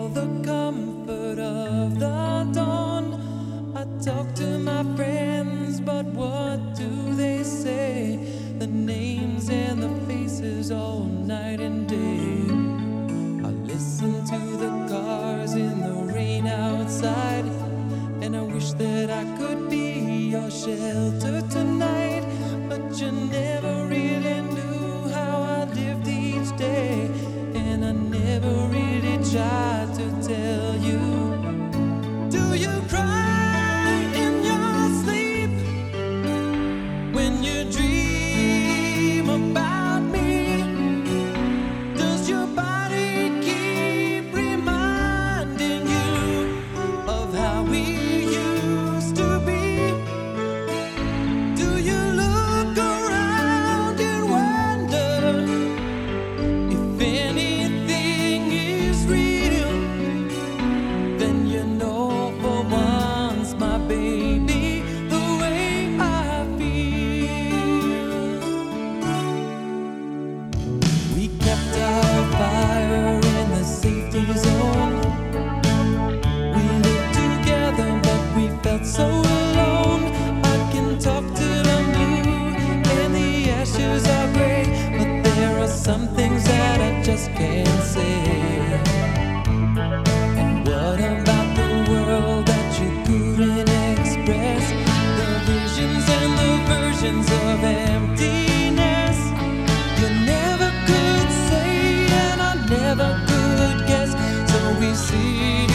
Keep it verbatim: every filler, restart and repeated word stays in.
feel the comfort of the dawn. I talk to my friends, but what do they say? The names and the faces all night and day. I listen to the cars in the rain outside, and I wish that I could be your shelter tonight. But you never really knew how I lived each day, and I never really tried to tell you. Do you cry in your sleep when you dream about me? Does your body keep reminding you of how we used to be? Do you look around and wonder if anything is real? Then you know for once, my baby, the way I feel. We kept our fire in the safety zone. We lived together, but we felt so alone. I can talk to the moon and the ashes are gray, but there are some things that I just can't say. And what about the world that you couldn't express? The visions and the versions of emptiness you never could say, and I never could guess. So we see